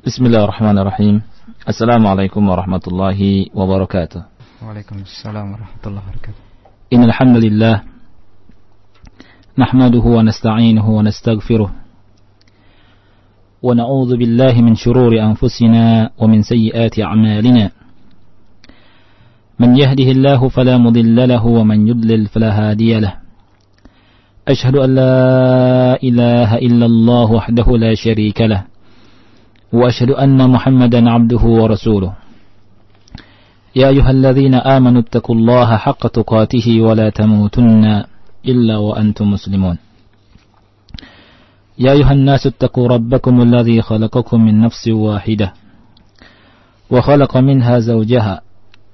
Bismillahirrahmanirrahim. Assalamualaikum warahmatullahi wabarakatuh. Waalaikumsalam warahmatullahi wabarakatuh. Innal hamdalillah nahmaduhu wa nasta'inuhu wa nastaghfiruh wa na'udzu billahi min shururi anfusina wa min sayyiati a'malina. Man yahdihillahu fala mudilla lahu wa man yudlil fala hadiya lahu. Ashhadu an la ilaha illallah wahdahu la syarika lahu. وأشهد أن محمدا عبده ورسوله يا أيها الذين آمنوا اتقوا الله حق تقاته ولا تموتن إلا وأنتم مسلمون يا أيها الناس اتقوا ربكم الذي خلقكم من نفس واحدة وخلق منها زوجها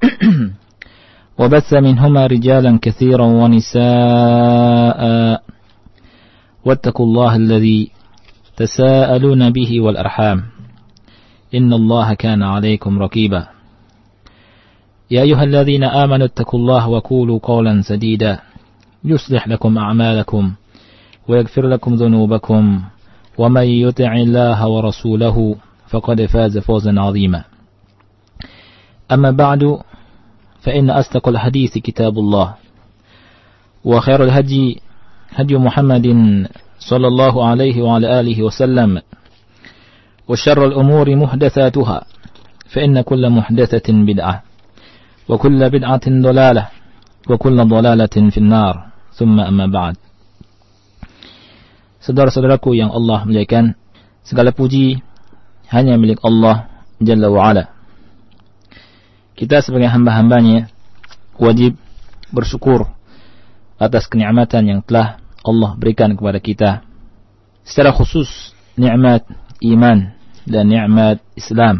وبث منهما رجالا كثيرا ونساء واتقوا الله الذي تساءلون به والأرحام إن الله كان عليكم رقيبا يا أيها الذين آمنوا اتقوا الله وقولوا قولا سديدا يصلح لكم أعمالكم ويغفر لكم ذنوبكم ومن يطع الله ورسوله فقد فاز فوزا عظيما أما بعد فإن أصدق الحديث كتاب الله وخير الهدي هدي محمد صلى الله عليه وعلى آله وسلم وشر الأمور محدثاتها فإن كل محدثة بدعة وكل بدعة ضلالة وكل ضلالة في النار ثم أما بعد. Saudara-saudaraku yang Allah muliakan, segala puji hanya milik Allah Jalla wa'ala. Kita sebagai hamba-hambanya wajib bersyukur atas kenikmatan yang telah Allah berikan kepada kita, secara khusus nikmat iman dan nikmat Islam.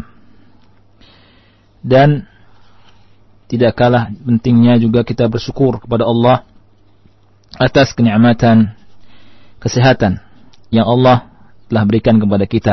Dan tidak kalah pentingnya juga kita bersyukur kepada Allah atas kenikmatan kesehatan yang Allah telah berikan kepada kita.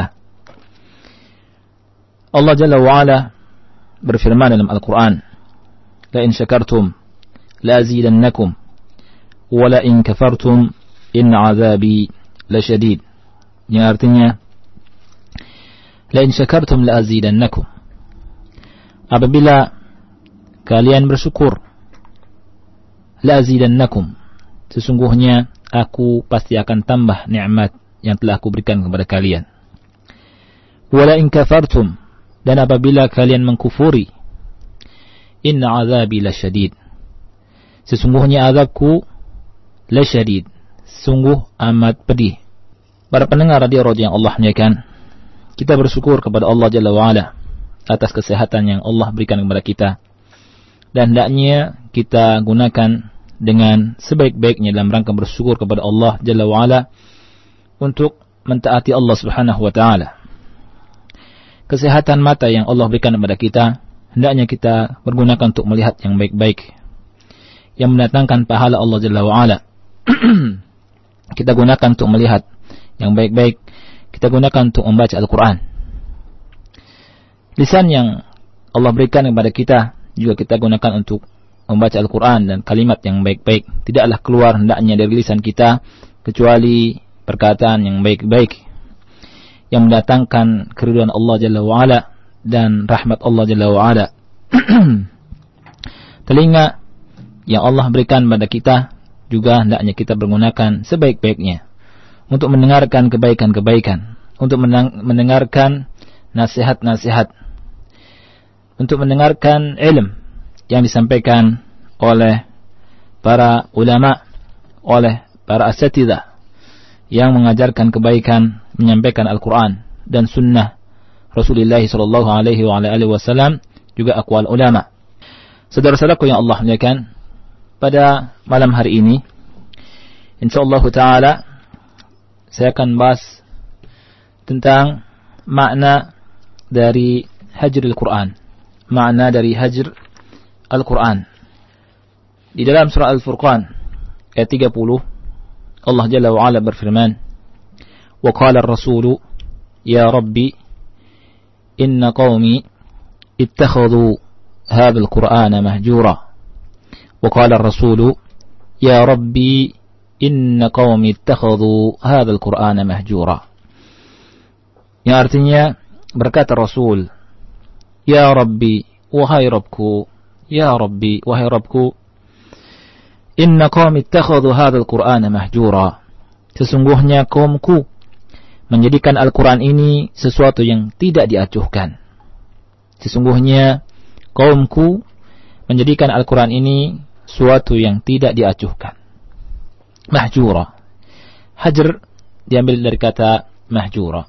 Allah Jalla wa'ala berfirman dalam Al-Quran, la in syakartum la azidannakum wa la in kafartum inna azabi lasyadid, yang artinya la in syakartum la azidannakum, apabila kalian bersyukur, la azidannakum, sesungguhnya aku pasti akan tambah nikmat yang telah aku berikan kepada kalian. Wa la in kafartum, dan apabila kalian mengkufuri, inna azabi lasyadid, sesungguhnya azabku lasyadid, sungguh amat pedih. Para pendengar radio yang Allah muliakan, kita bersyukur kepada Allah Jalla wa'ala atas kesehatan yang Allah berikan kepada kita, dan hendaknya kita gunakan dengan sebaik-baiknya dalam rangka bersyukur kepada Allah Jalla wa'ala untuk mentaati Allah Subhanahu wa ta'ala. Kesehatan mata yang Allah berikan kepada kita, hendaknya kita pergunakan untuk melihat yang baik-baik, yang mendatangkan pahala Allah Jalla wa'ala. Kita gunakan untuk melihat yang baik-baik, kita gunakan untuk membaca Al-Quran. Lisan yang Allah berikan kepada kita juga kita gunakan untuk membaca Al-Quran, dan kalimat yang baik-baik tidaklah keluar hendaknya dari lisan kita kecuali perkataan yang baik-baik yang mendatangkan keridhaan Allah Jalla wa'ala dan rahmat Allah Jalla wa'ala. Telinga yang Allah berikan kepada kita juga hendaknya kita menggunakan sebaik-baiknya untuk mendengarkan kebaikan-kebaikan, untuk mendengarkan nasihat-nasihat, untuk mendengarkan ilmu yang disampaikan oleh para ulama, oleh para asatidzah yang mengajarkan kebaikan, menyampaikan Al-Quran dan sunnah Rasulullah sallallahu alaihi wasallam, juga aqwal ulama. Saudara-saudaraku yang Allah muliakan, pada malam hari ini insyaallah taala saya akan bahas tentang makna dari hajr Al-Quran, makna dari hajr Al-Quran. Di dalam surah Al-Furqan ayat 30, Allah Jalla wa'ala berfirman, wa qala ar-rasulu ya rabbi inna qawmi ittakhadhu hadha al-Qur'ana mahjura. Wa qala ar-rasulu ya rabbi inna qaumi ittakhadhu hadzal qur'ana mahjura. Yang artinya, berkata Rasul, Ya Rabbi, wahai Rabbku, Ya Rabbi, wahai Rabbku, inna qaum ittakhadhu hadzal Qur'ana mahjura. Sesungguhnya kaumku menjadikan Al-Quran ini sesuatu yang tidak diacuhkan. Sesungguhnya kaumku menjadikan Al-Quran ini suatu yang tidak diacuhkan. Mahjura. Hajr diambil dari kata mahjura.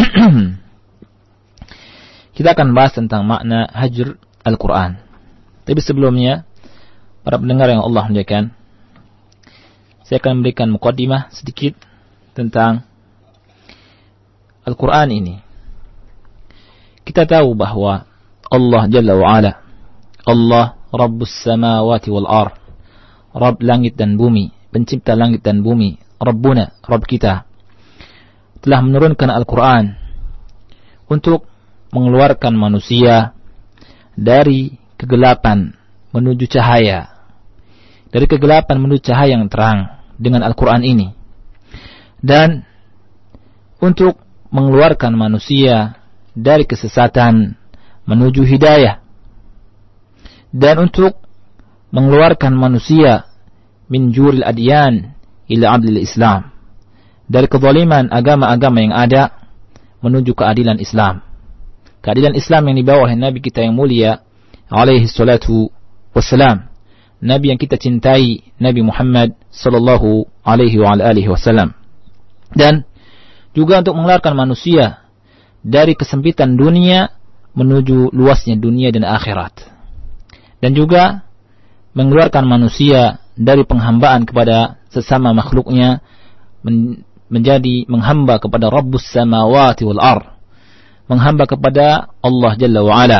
Kita akan bahas tentang makna hajr Al-Quran. Tapi sebelumnya, para pendengar yang Allah muliakan, saya akan memberikan muqaddimah sedikit tentang Al-Quran ini. Kita tahu bahwa Allah Jalla wa'ala, Allah Rabbus samawati wal ar, Rabb langit dan bumi, pencipta langit dan bumi, Rabbuna, Rabb kita, telah menurunkan Al-Quran untuk mengeluarkan manusia dari kegelapan menuju cahaya, dari kegelapan menuju cahaya yang terang dengan Al-Quran ini, dan untuk mengeluarkan manusia dari kesesatan menuju hidayah, dan untuk mengeluarkan manusia min juril adyan ila adlil Islam, dari kezaliman agama-agama yang ada menuju keadilan Islam. Keadilan Islam yang dibawa oleh Nabi kita yang mulia alaihi salatu wassalam, Nabi yang kita cintai, Nabi Muhammad sallallahu alaihi wa alihi wasallam. Dan juga untuk mengeluarkan manusia dari kesempitan dunia menuju luasnya dunia dan akhirat. Dan juga mengeluarkan manusia dari penghambaan kepada sesama makhluknya menjadi menghamba kepada Rabbus samawati wal ar, menghamba kepada Allah Jalla wa'ala.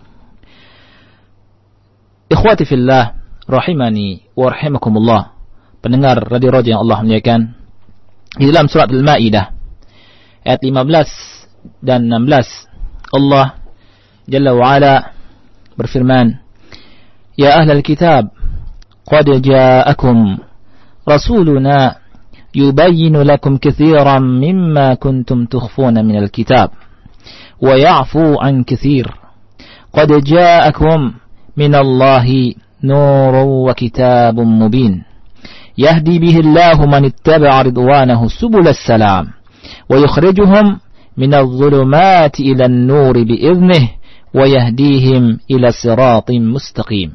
Ikhwati fillah, rahimani wa rahimakumullah, pendengar radio Roja yang Allah muliakan, di dalam surat Al-Maidah ayat 15 dan 16, Allah Jalla wa'ala berfirman, Ya ahlal kitab, qad ja'akum rasuluna yubayyinu lakum kathiran mimma kuntum tukhfuna minal kitab wa ya'fu an kathir. Qad ja'akum minallahi nurun wa kitabun mubin yahdi bihi Allahu man ittaba'a ridwanahu subulas salam wa yukhrijuhum minadh dhulumati ilan nuri bi'idhnihi wa yahdihim ila siratin mustaqim.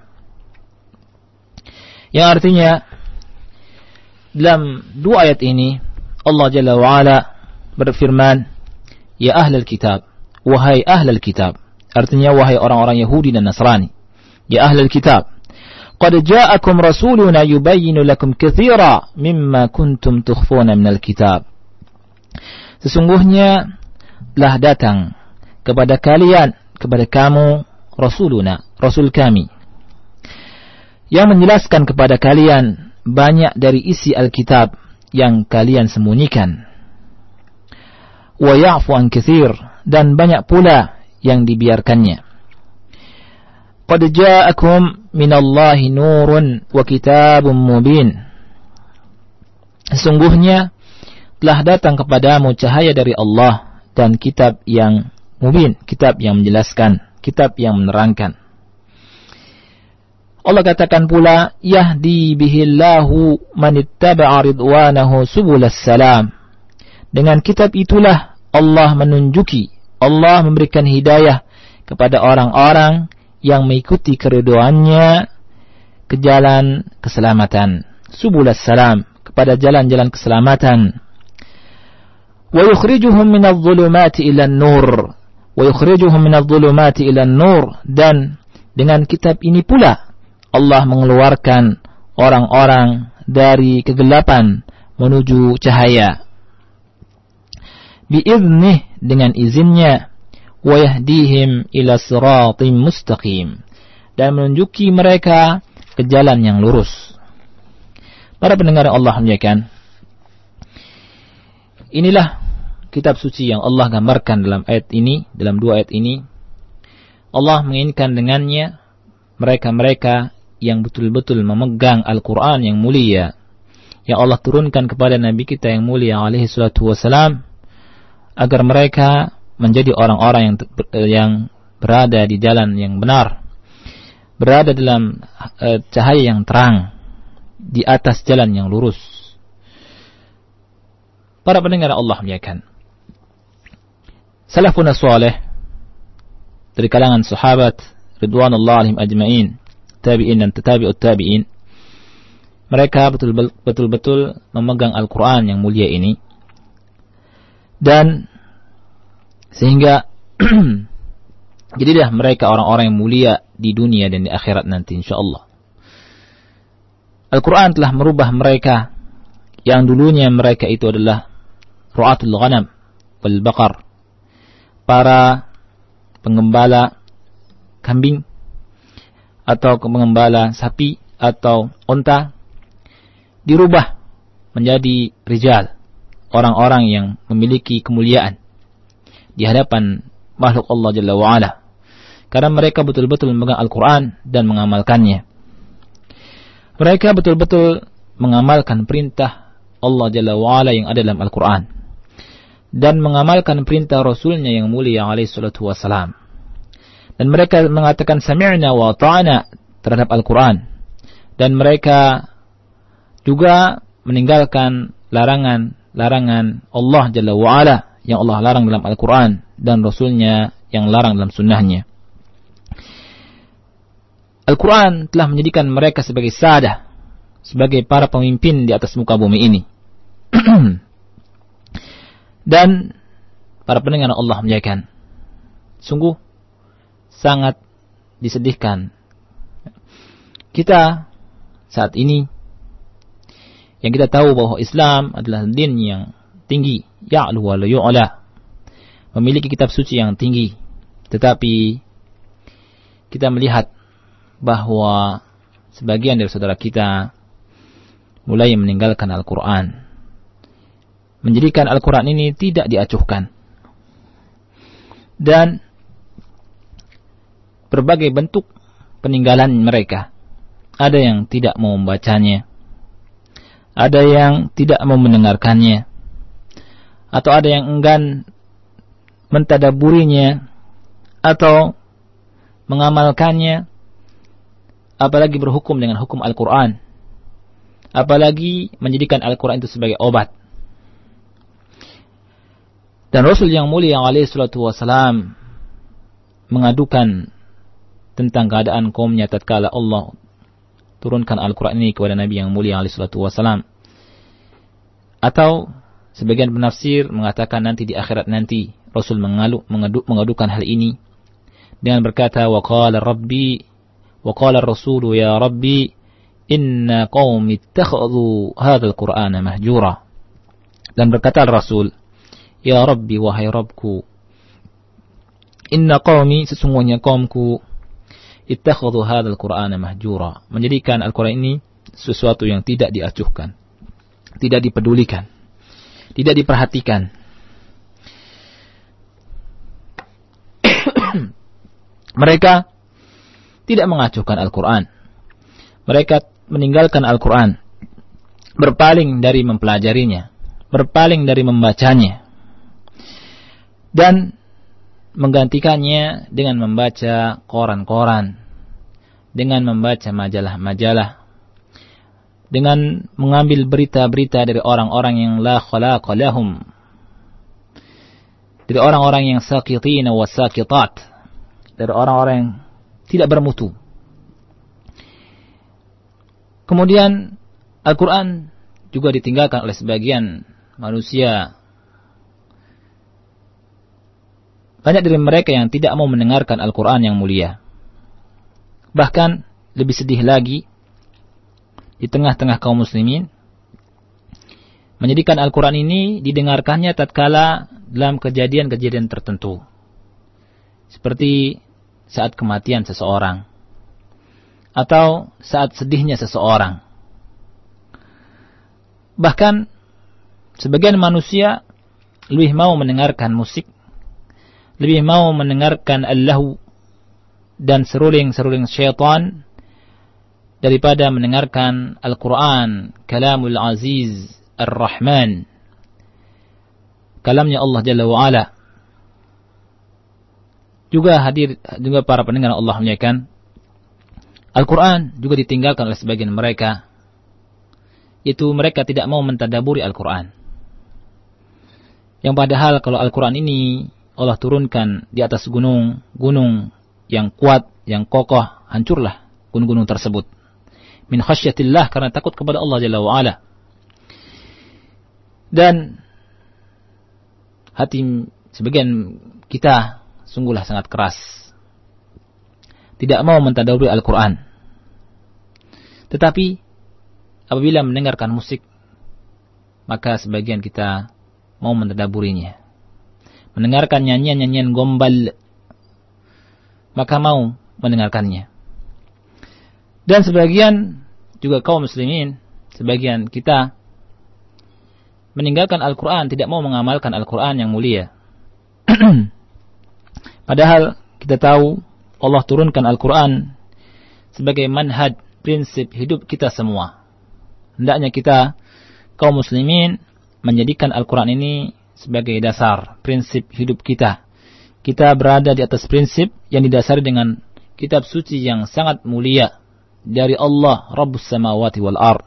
Yang artinya, dalam dua ayat ini Allah Jalla wa'ala berfirman, Ya ahlal kitab, wahai ahlal kitab, artinya wahai orang-orang Yahudi dan Nasrani. Ya ahlal kitab, qad ja'akum rasuluna yubayyinu lakum katsira mimma kuntum tukhfuna minal kitab. Sesungguhnya telah datang kepada kalian, kepada kamu, rasuluna, rasul kami, yang menjelaskan kepada kalian banyak dari isi Alkitab yang kalian sembunyikan. Wa ya'fu an katsir, dan banyak pula yang dibiarkannya. Qad ja'akum minallahi nurun wa kitabun mubin. Sesungguhnya telah datang kepadamu cahaya dari Allah dan kitab yang mubin, kitab yang menjelaskan, kitab yang menerangkan. Allah katakan pula, Yahdi bihillahu manittaba'a ridwanahu subulas salam. Dengan kitab itulah Allah menunjuki, Allah memberikan hidayah kepada orang-orang yang mengikuti keriduannya ke jalan keselamatan. Subulas salam, kepada jalan-jalan keselamatan. Wa yukhrijuhum minadh dhulumati ilan nur. Wa yukhrijuhum minadh dhulumati ilan nur. Dan dengan kitab ini pula Allah mengeluarkan orang-orang dari kegelapan menuju cahaya. Bi'idhnih, dengan izinnya. Wa yahdihim ila siratim mustaqim, dan menunjuki mereka ke jalan yang lurus. Para pendengar yang Allah muliakan, inilah kitab suci yang Allah gambarkan dalam ayat ini, dalam dua ayat ini. Allah menginginkan dengannya mereka-mereka yang betul-betul memegang Al-Quran yang mulia, yang Allah turunkan kepada Nabi kita yang mulia alaihi salatu wassalam, agar mereka menjadi orang-orang yang berada di jalan yang benar, berada dalam cahaya yang terang, di atas jalan yang lurus. Para pendengar Allah muliakan, salafun salih dari kalangan sahabat ridwanullah alaihim ajma'in, tabi'in dan tabi'ut tabi'in, mereka betul-betul memegang Al-Quran yang mulia ini, dan sehingga jadilah mereka orang-orang yang mulia di dunia dan di akhirat nanti insyaallah. Al-Quran telah merubah mereka yang dulunya mereka itu adalah ru'atul ghanam wal baqar, para pengembala kambing atau pengembala sapi atau unta, dirubah menjadi rijal, orang-orang yang memiliki kemuliaan di hadapan makhluk Allah Jalla wa'ala, karena mereka betul-betul memegang Al-Quran dan mengamalkannya. Mereka betul-betul mengamalkan perintah Allah Jalla wa'ala yang ada dalam Al-Quran dan mengamalkan perintah Rasulnya yang mulia alaihi salatu wassalam. Dan mereka mengatakan sami'na wa ta'ana terhadap Al-Quran, dan mereka juga meninggalkan larangan Allah Jalla wa'ala yang Allah larang dalam Al-Quran dan Rasulnya yang larang dalam sunnahnya. Al-Quran telah menjadikan mereka sebagai sadah, sebagai para pemimpin di atas muka bumi ini. Dan para pendengar Allah muliakan, sungguh sangat disedihkan kita saat ini yang kita tahu bahwa Islam adalah din yang tinggi, ya'lu wa la yu'la, memiliki kitab suci yang tinggi, tetapi kita melihat bahwa sebagian dari saudara kita mulai meninggalkan Al-Quran, menjadikan Al-Quran ini tidak diacuhkan, dan berbagai bentuk peninggalan mereka. Ada yang tidak mau membacanya, ada yang tidak mau mendengarkannya, atau ada yang enggan mentadaburinya atau mengamalkannya, apalagi berhukum dengan hukum Al-Quran, apalagi menjadikan Al-Quran itu sebagai obat. Dan Rasul yang mulia alaihi salatu wassalam mengadukan tentang keadaan kaumnya tatkala Allah turunkan Al-Quran ini kepada Nabi yang mulia alaihi salatu wassalam. Atau sebagian penafsir mengatakan nanti di akhirat nanti Rasul mengadukan hal ini dengan berkata, wa qala ar-rasulu ya rabbi inna qaumi ittakhadhu hadzal qur'ana mahjura. Dan berkata Rasul, ya Rabbi, wahai Rabbku, inna qaumi, sesungguhnya kaumku, ittakhadhu hadzal qur'ana mahjura, menjadikan Al-Quran ini sesuatu yang tidak diacuhkan, tidak dipedulikan, tidak diperhatikan. Mereka tidak mengacuhkan Al-Quran. Mereka meninggalkan Al-Quran, berpaling dari mempelajarinya, berpaling dari membacanya, dan menggantikannya dengan membaca koran-koran, dengan membaca majalah-majalah, dengan mengambil berita-berita dari orang-orang yang la khalaqa lahum, dari orang-orang yang saqitina wa saqitat, dari orang-orang yang tidak bermutu. Kemudian Al-Quran juga ditinggalkan oleh sebagian manusia. Banyak dari mereka yang tidak mau mendengarkan Al-Quran yang mulia. Bahkan lebih sedih lagi, di tengah-tengah kaum muslimin, menjadikan Al-Quran ini didengarkannya tatkala dalam kejadian-kejadian tertentu, seperti saat kematian seseorang atau saat sedihnya seseorang. Bahkan sebagian manusia lebih mau mendengarkan musik, lebih mau mendengarkan al-lahu dan seruling-seruling syaitan daripada mendengarkan Al-Quran, kalamul aziz ar-Rahman, kalamnya Allah Jalla wa'ala, Juga para pendengar Allah muliakan, Al-Quran juga ditinggalkan oleh sebagian mereka, yaitu mereka tidak mau mentadaburi Al-Quran. Yang padahal kalau Al-Quran ini Allah turunkan di atas gunung yang kuat, yang kokoh, hancurlah gunung-gunung tersebut. Min khasyatillah, karena takut kepada Allah Jalla wa'ala. Dan hati sebagian kita sungguhlah sangat keras, tidak mau mentadaburi Al-Quran. Tetapi apabila mendengarkan musik, maka sebagian kita mau mentadaburinya. Mendengarkan nyanyian-nyanyian gombal, maka mau mendengarkannya. Dan sebagian juga kaum muslimin, sebagian kita meninggalkan Al-Quran, tidak mau mengamalkan Al-Quran yang mulia. Padahal kita tahu Allah turunkan Al-Quran sebagai manhaj, prinsip hidup kita semua. Hendaknya kita, kaum muslimin, menjadikan Al-Quran ini sebagai dasar, prinsip hidup kita. Kita berada di atas prinsip yang didasari dengan kitab suci yang sangat mulia dari Allah, Rabbus Samawati wal Ard.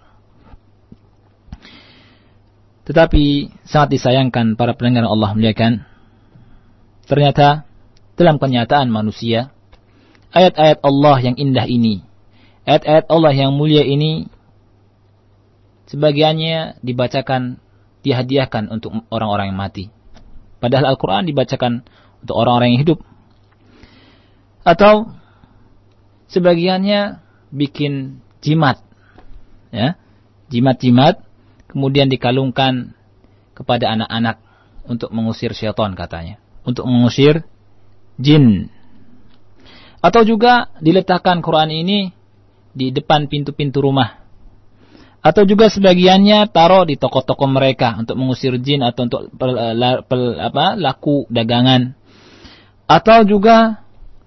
Tetapi sangat disayangkan para pendengar Allah muliakan, ternyata dalam kenyataan manusia, ayat-ayat Allah yang indah ini, ayat-ayat Allah yang mulia ini, sebagiannya dibacakan, dihadiahkan untuk orang-orang yang mati. Padahal Al-Quran dibacakan untuk orang-orang yang hidup. Atau sebagiannya bikin jimat, ya, jimat-jimat, kemudian dikalungkan kepada anak-anak untuk mengusir syaitan katanya, untuk mengusir jin. Atau juga diletakkan Quran ini di depan pintu-pintu rumah. Atau juga sebagiannya taruh di toko-toko mereka untuk mengusir jin atau untuk laku dagangan. Atau juga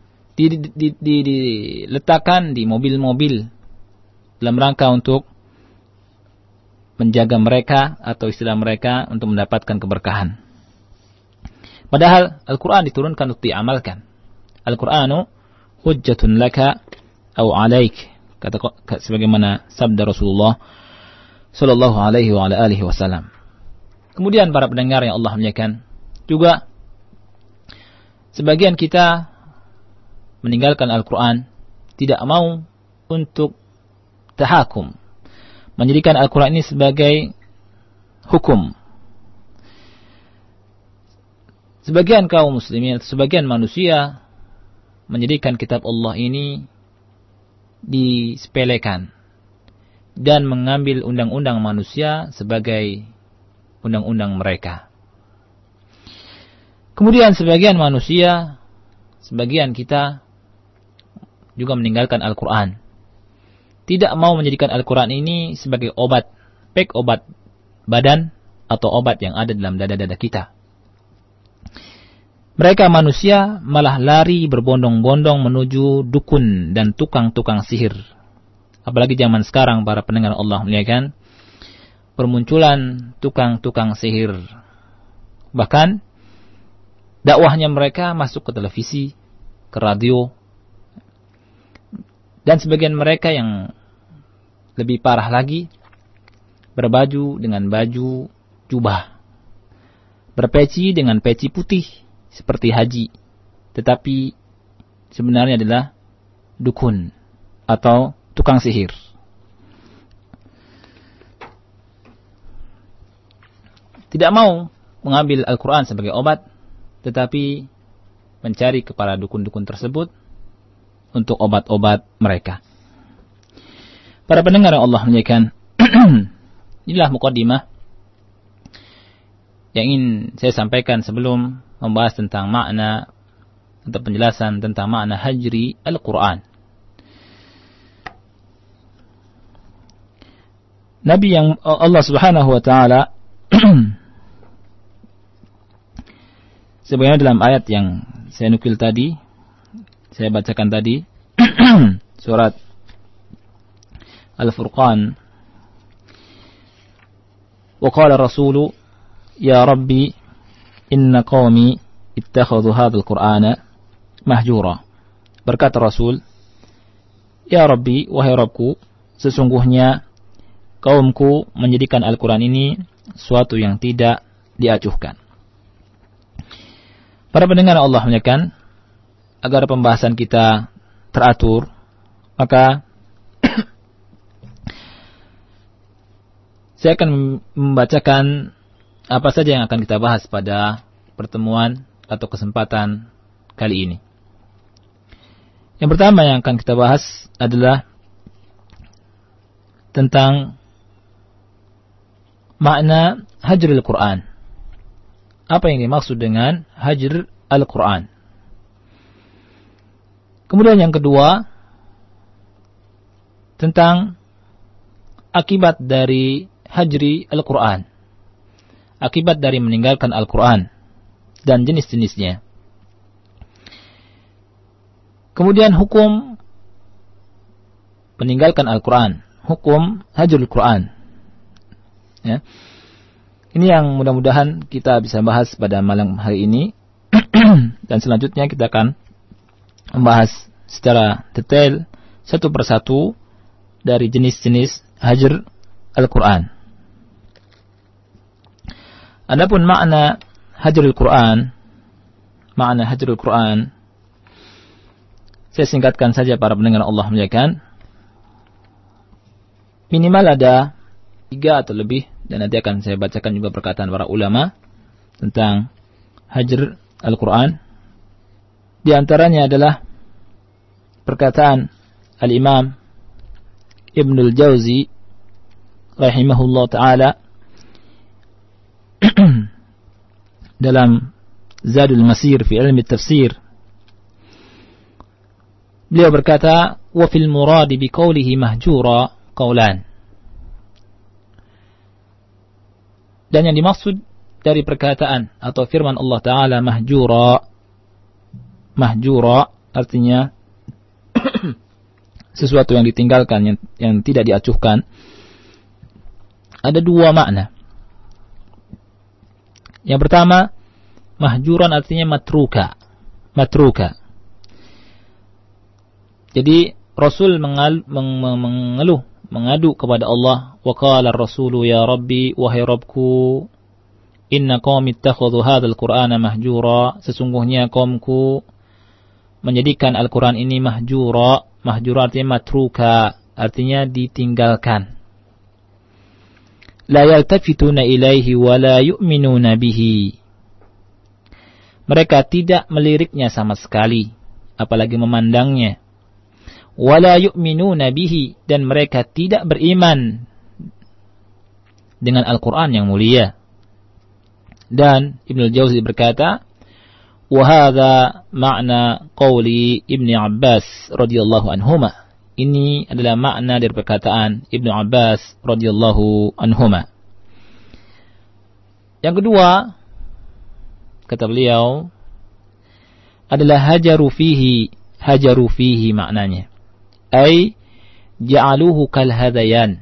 diletakkan di mobil-mobil dalam rangka untuk menjaga mereka atau istilah mereka untuk mendapatkan keberkahan. Padahal Al-Quran diturunkan untuk diamalkan. Al-Quranu hujjatun laka au alaik, kata sebagaimana sabda Rasulullah sallallahu alaihi wa ala alihi wasallam. Kemudian para pendengar yang Allah muliakan, juga sebagian kita meninggalkan Al-Quran, tidak mau untuk tahakum, menjadikan Al-Quran ini sebagai hukum. Sebagian kaum muslimin, sebagian manusia menjadikan kitab Allah ini disepelekan dan mengambil undang-undang manusia sebagai undang-undang mereka. Kemudian sebagian manusia, sebagian kita juga meninggalkan Al-Quran. Tidak mau menjadikan Al-Quran ini sebagai obat, baik obat badan atau obat yang ada dalam dada-dada kita. Mereka manusia malah lari berbondong-bondong menuju dukun dan tukang-tukang sihir. Apalagi zaman sekarang para pendengar Allah muliakan, bermunculan tukang-tukang sihir. Bahkan dakwahnya mereka masuk ke televisi, ke radio. Dan sebagian mereka yang lebih parah lagi, berbaju dengan baju jubah, berpeci dengan peci putih seperti haji, tetapi sebenarnya adalah dukun atau tukang sihir. Tidak mau mengambil Al-Quran sebagai obat, tetapi mencari kepada dukun-dukun tersebut untuk obat-obat mereka. Para pendengar yang Allah muliakan, inilah muqaddimah yang ingin saya sampaikan sebelum membahas tentang makna atau penjelasan tentang makna hajri Al-Quran. Nabi yang Allah Subhanahu wa taala sebagaimana dalam ayat yang saya nukil tadi, saya bacakan tadi, surat Al-Furqan, wa qala rasulu ya rabbi inna qawmi ittakhadhu hadzal qur'ana mahjura. Berkata Rasul, "Ya Rabbi, wahai Rabbku, sesungguhnya kaumku menjadikan Al-Quran ini suatu yang tidak diacuhkan." Para pendengar Allah muliakan, agar pembahasan kita teratur, maka saya akan membacakan apa saja yang akan kita bahas pada pertemuan atau kesempatan kali ini. Yang pertama yang akan kita bahas adalah tentang makna hajrul Quran. Apa yang dimaksud dengan hajr al-Quran? Kemudian yang kedua, tentang akibat dari hajri Al-Quran, akibat dari meninggalkan Al-Quran dan jenis-jenisnya. Kemudian hukum meninggalkan Al-Quran, hukum hajrul Quran. Ya. Ini yang mudah-mudahan kita bisa bahas pada malam hari ini. Dan selanjutnya kita akan membahas secara detail satu persatu dari jenis-jenis hajr Al-Quran. Adapun makna hajrul Quran, saya singkatkan saja para pendengar Allah muliakan. Minimal ada 3 atau lebih, dan nanti akan saya bacakan juga perkataan para ulama tentang hajr Al-Quran. Di antaranya adalah perkataan Al-Imam Ibnul Jauzi rahimahullah ta'ala dalam Zadul Masir fi ilmi tafsir. Beliau berkata, wa fil muradi bi qawlihi mahjura qawlan. Dan yang dimaksud dari perkataan atau firman Allah Ta'ala mahjura artinya sesuatu yang ditinggalkan, yang tidak diacuhkan. Ada 2 makna. Yang pertama, mahjuran artinya matruka. Jadi Rasul mengadu kepada Allah, wa qala ar-rasulu ya Rabbi, wahai Rabbku, inna qaumi ittakhadhu hadzal Qur'ana mahjura, sesungguhnya kaumku menjadikan Al-Qur'an ini mahjura. Mahjura artinya matruka, artinya ditinggalkan. La yaltafituna ilaihi wa la yu'minuna bihi. Mereka tidak meliriknya sama sekali, apalagi memandangnya. Wa la yu'minuna bihi, dan mereka tidak beriman dengan Al-Quran yang mulia. Dan Ibnul Jauzi berkata, wa hadza ma'na qawli Ibnu Abbas radhiyallahu anhuma. Ini adalah makna dari perkataan Ibnu Abbas radhiyallahu anhuma. Yang kedua, kata beliau, adalah hajaru fihi maknanya. Ay ja'aluhu kal hadayan.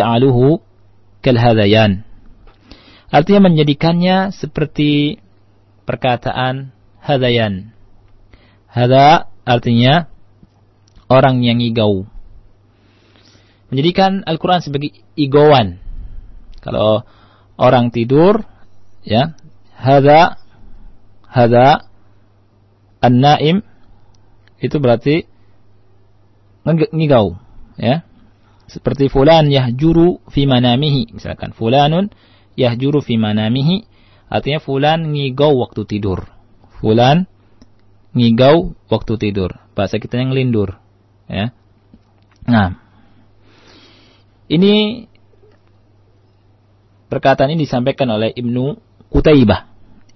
Artinya menjadikannya seperti perkataan hadayan. Hada artinya orang yang igau. Menjadikan Al-Quran sebagai igauan. Kalau orang tidur, ya, hada an-naim, itu berarti ngigau, ya. Seperti fulan yahjuru fi manamihi, misalkan fulanun yahjuru fi manamihi, artinya fulan ngigau waktu tidur. Fulan ngigau waktu tidur. Bahasa kita yang lindur, ya. Nah, ini perkataan ini disampaikan oleh Ibnu Qutaibah.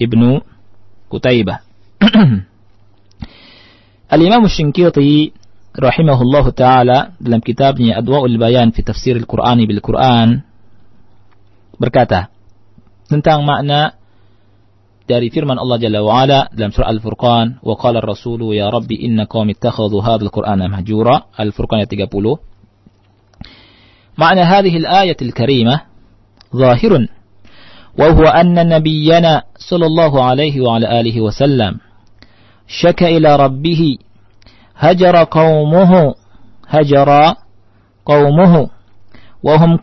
Al-Imam Asy-Shinqiti rahimahullahu ta'ala dalam kitabnya Adwa'ul Bayan fi Tafsir Al-Qur'an bil Qur'an berkata tentang makna dari firman Allah Jalla wa Ala dalam surah Al-Furqan, wa qala ar-rasulu ya rabbi inna qaumi ittakhadhu hadzal qur'ana mahjura. Al-Furqan ayat 30. Makna hadhihi al-ayat al-karimah zahirun wa huwa anna nabiyyana sallallahu alaihi wa ala alihi wa sallam syaka ila rabbih hajara qaumuhu wa hum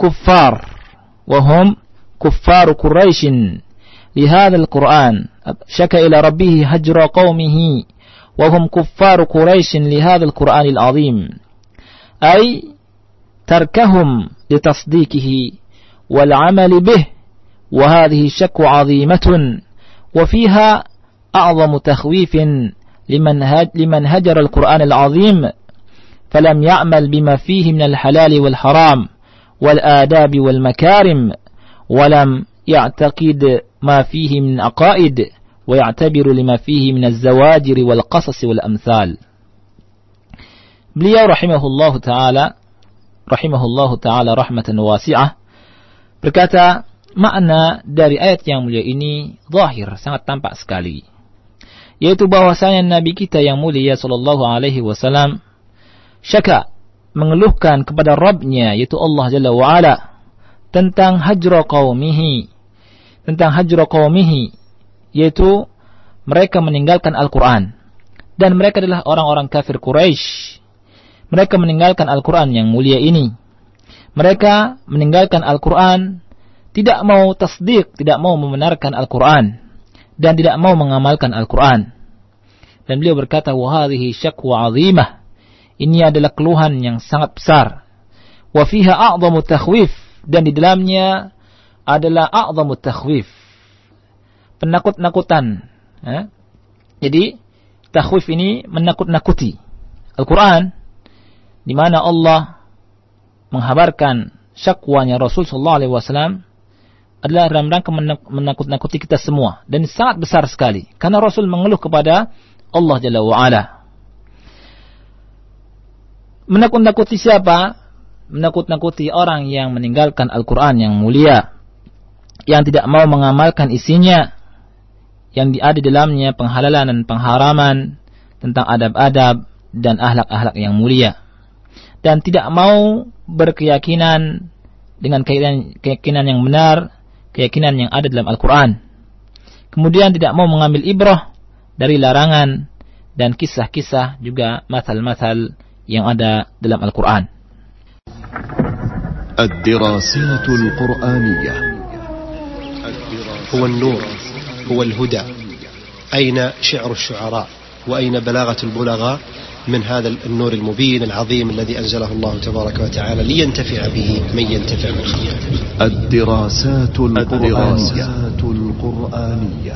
kuffar Quraisy لهذا القرآن شكا إلى ربه هجر قومه وهم كفار قريش لهذا القرآن العظيم أي تركهم لتصديقه والعمل به وهذه شكوى عظيمة وفيها أعظم تخويف لمن هجر القرآن العظيم فلم يعمل بما فيه من الحلال والحرام والآداب والمكارم ولم يعتقد ما فيه من عقائد ويعتبر لما فيه من الزواجر والقصص والأمثال. Beliau rahimahullahu taala rahmatan wasi'ah berkata, makna dari ayat yang mulia ini zahir, sangat tampak sekali, yaitu bahwasanya Nabi kita yang mulia sallallahu alaihi wasallam syaka, mengeluhkan kepada Rabb-Nya yaitu Allah Jalla wa Ala tentang hajra qaumihi, yaitu mereka meninggalkan Al-Quran, dan mereka adalah orang-orang kafir Quraisy. Mereka meninggalkan Al-Quran yang mulia ini. Mereka meninggalkan Al-Quran, tidak mau tasdik, tidak mau membenarkan Al-Quran, dan tidak mau mengamalkan Al-Quran. Dan beliau berkata, wa hadhihi syakwa 'azimah, ini adalah keluhan yang sangat besar. Wa fiha a'zamu takhwif, dan di dalamnya adalah a'zamu takhwif, penakut-nakutan. Jadi takhwif ini menakut-nakuti. Al-Quran di mana Allah menghabarkan syakwanya Rasul sallallahu alaihi wasallam adalah dalam rangka menakut-nakuti kita semua, dan sangat besar sekali karena Rasul mengeluh kepada Allah Jalla wa Ala. Menakut-nakuti siapa? Menakut-nakuti orang yang meninggalkan Al-Quran yang mulia, yang tidak mau mengamalkan isinya, yang ada di dalamnya penghalalan dan pengharaman tentang adab-adab dan akhlak-akhlak yang mulia, dan tidak mau berkeyakinan dengan keyakinan yang benar, keyakinan yang ada dalam Al-Quran. Kemudian tidak mau mengambil ibrah dari larangan dan kisah-kisah juga mathal-mathal yang ada dalam Al-Quran. الدراسات القرآنية هو النور، هو الهدى. أين شعر الشعراء وأين بلاغة البلغاء من هذا النور المبين العظيم الذي أنزله الله تبارك وتعالى لينتفع به من ينتفع من خلقه. الدراسات القرآنية.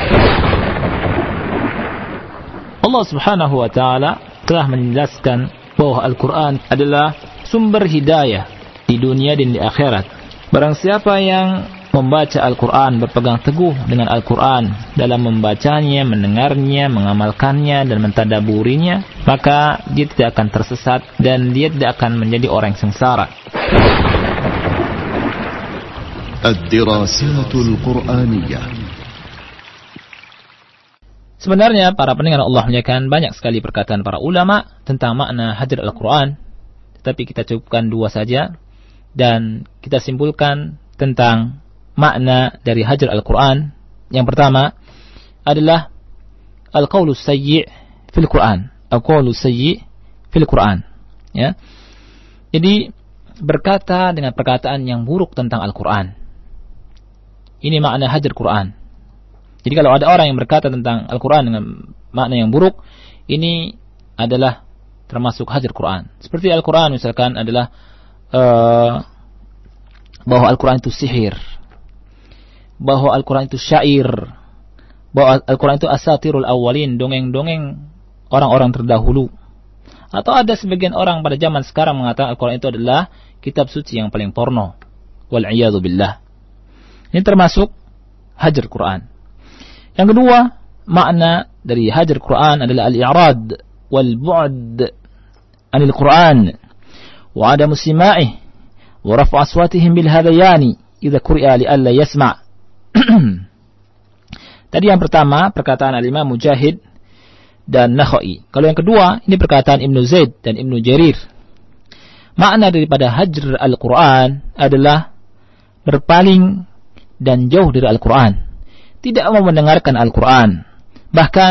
Allah Subhanahu wa taala telah menjelaskan bahwa Al-Quran adalah sumber hidayah di dunia dan di akhirat. Barang siapa yang membaca Al-Quran, berpegang teguh dengan Al-Quran dalam membacanya, mendengarnya, mengamalkannya, dan mentadaburinya, maka dia tidak akan tersesat dan dia tidak akan menjadi orang yang sengsara. الدراسات القرآنية. Sebenarnya para pendengar Allah muliakan, banyak sekali perkataan para ulama tentang makna hajar Al-Quran, tetapi kita cukupkan 2 saja dan kita simpulkan tentang makna dari hajar Al-Quran. Yang pertama adalah al-qawlu sayyi' fil Quran. Al-qawlu sayyi' fil Quran. Ya. Jadi berkata dengan perkataan yang buruk tentang Al-Quran. Ini makna hajar Quran. Jadi kalau ada orang yang berkata tentang Al-Quran dengan makna yang buruk, ini adalah termasuk hajar Quran. Seperti Al-Quran misalkan adalah bahwa Al-Quran itu sihir, bahwa Al-Quran itu syair, bahwa Al-Quran itu asatirul awwalin, dongeng-dongeng orang-orang terdahulu. Atau ada sebagian orang pada zaman sekarang mengatakan Al-Quran itu adalah kitab suci yang paling porno. Wal'iyadzu billah. Ini termasuk hajar Quran. Yang kedua, makna dari hajar Quran adalah al-i'rad wal bu'd anil Quran wa adamu sima'ih wa raf'u aswatihim bil hadayani idza quri'a li alla yasma'. Tadi yang pertama perkataan al-Imam Mujahid dan Nakhai. Kalau yang kedua, ini perkataan Ibnu Zaid dan Ibnu Jarir. Makna daripada hajar Al-Quran adalah berpaling dan jauh dari Al-Quran, tidak mau mendengarkan Al-Quran, bahkan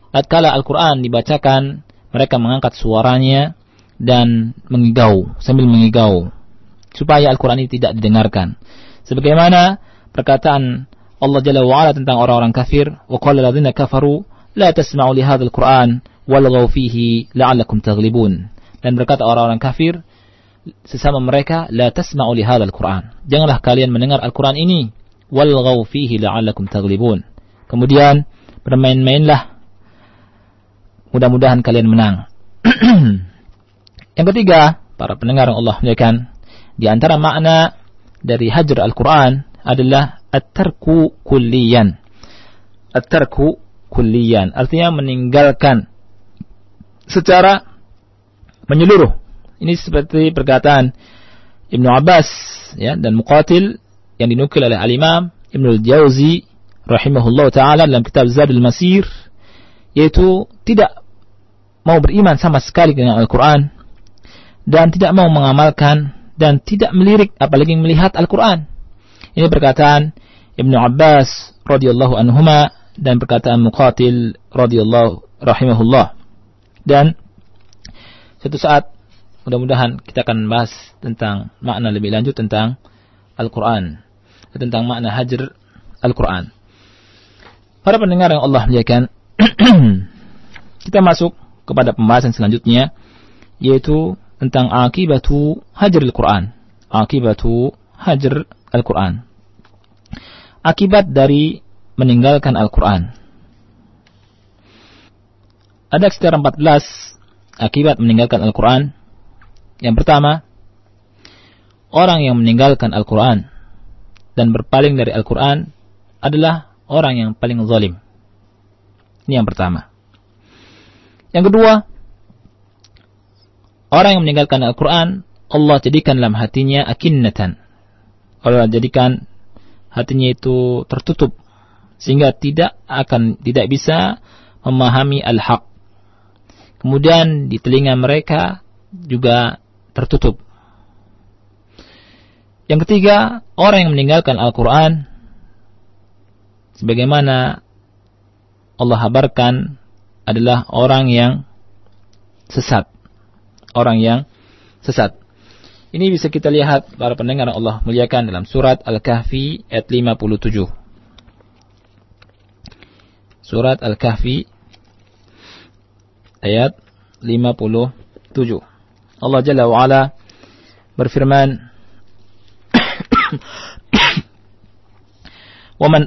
tatkala Al-Quran dibacakan, mereka mengangkat suaranya dan sambil mengigau, supaya Al-Quran ini tidak didengarkan. Sebagaimana perkataan Allah Jalla wa'ala tentang orang-orang kafir, وَقَالَ الَّذِينَ كَفَرُوا لَا تَسْمَعُوا لِهَذَا الْقُرْآنِ وَالْغَوْا فِيهِ لَعَلَّكُمْ تَغْلِبُونَ. Dan berkata orang-orang kafir sesama mereka, لَا تَسْمَعُوا لِهَذَا الْقُرْآنِ, janganlah kalian mendengar Al-Quran ini, وَالْغَوْا فِيهِ لَعَلَّكُمْ تَغْلِبُونَ. Kemudian bermain-mainlah, mudah-mudahan kalian menang. Yang ketiga, para pendengar yang Allah muliakan, di antara makna dari hajar Al-Quran adalah at-tarku kulliyan. At-tarku kulliyan artinya meninggalkan secara menyeluruh. Ini seperti perkataan Ibnu Abbas dan Muqatil yang dinukil oleh Al-Imam Ibnu Al-Jauzi rahimahullah ta'ala dalam kitab Zadul Masir, yaitu tidak mau beriman sama sekali dengan Al-Quran dan tidak mau mengamalkan dan tidak melirik apalagi melihat Al-Quran. Ini perkataan Ibnu Abbas radhiyallahu anhuma dan perkataan Muqatil radhiyallahu rahimahullah. Dan suatu saat mudah-mudahan kita akan bahas tentang makna lebih lanjut tentang Al-Quran, tentang makna hajar Al-Quran. Para pendengar yang Allah muliakan, kita masuk kepada pembahasan selanjutnya, yaitu tentang akibatu hajar Al-Quran. Akibatu hajar Al-Quran, akibat dari meninggalkan Al-Quran. Ada sekitar 14 akibat meninggalkan Al-Quran. Yang pertama, orang yang meninggalkan Al-Quran dan berpaling dari Al-Quran adalah orang yang paling zalim. Ini yang pertama. Yang kedua, orang yang meninggalkan Al-Quran, Allah jadikan dalam hatinya akinnatan. Allah jadikan hatinya itu tertutup, sehingga tidak bisa memahami al-haq. Kemudian di telinga mereka juga tertutup. Yang ketiga, orang yang meninggalkan Al-Quran, sebagaimana Allah habarkan, adalah orang yang sesat. Orang yang sesat. Ini bisa kita lihat para pendengar Allah muliakan dalam surat Al-Kahfi ayat 57. Surat Al-Kahfi ayat 57. Allah Jalla wa'ala berfirman, وَمَنْ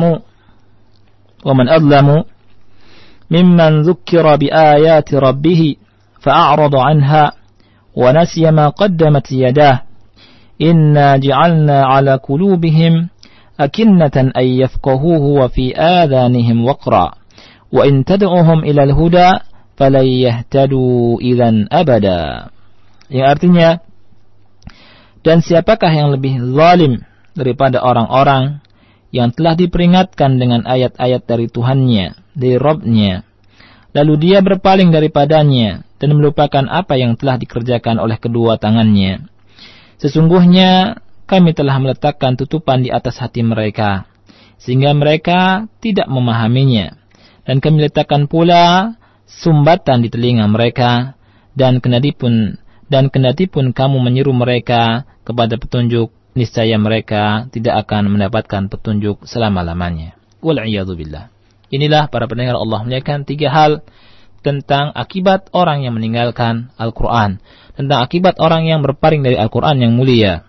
أَظْلَمُ مِمَّنْ ذُكِّرَ بِآيَاتِ رَبِّهِ فَأَعْرَضَ عَنْهَا وَنَسِيَ مَا قَدَّمَتْ يَدَاهُ إِنَّا جَعَلْنَا عَلَى قُلُوبِهِمْ أَكِنَّةً أَن يَفْقَهُوهُ وَفِي آذَانِهِمْ وَقْرًا وَإِنْ تَدْعُهُمْ إِلَى الْهُدَى فَلَن يَهْتَدُوا إِذًا أَبَدًا. Yang artinya, dan siapakah yang lebih zalim daripada orang-orang yang telah diperingatkan dengan ayat-ayat dari Tuhannya, dari Rabb-Nya, lalu dia berpaling daripadanya dan melupakan apa yang telah dikerjakan oleh kedua tangannya. Sesungguhnya kami telah meletakkan tutupan di atas hati mereka, sehingga mereka tidak memahaminya. Dan kami letakkan pula sumbatan di telinga mereka, dan kendati pun kamu menyeru mereka kepada petunjuk, niscaya mereka tidak akan mendapatkan petunjuk selama-lamanya. Wal'iyadzu billah. Inilah para pendengar Allah muliakan 3 hal tentang akibat orang yang meninggalkan Al-Quran, tentang akibat orang yang berpaling dari Al-Quran yang mulia.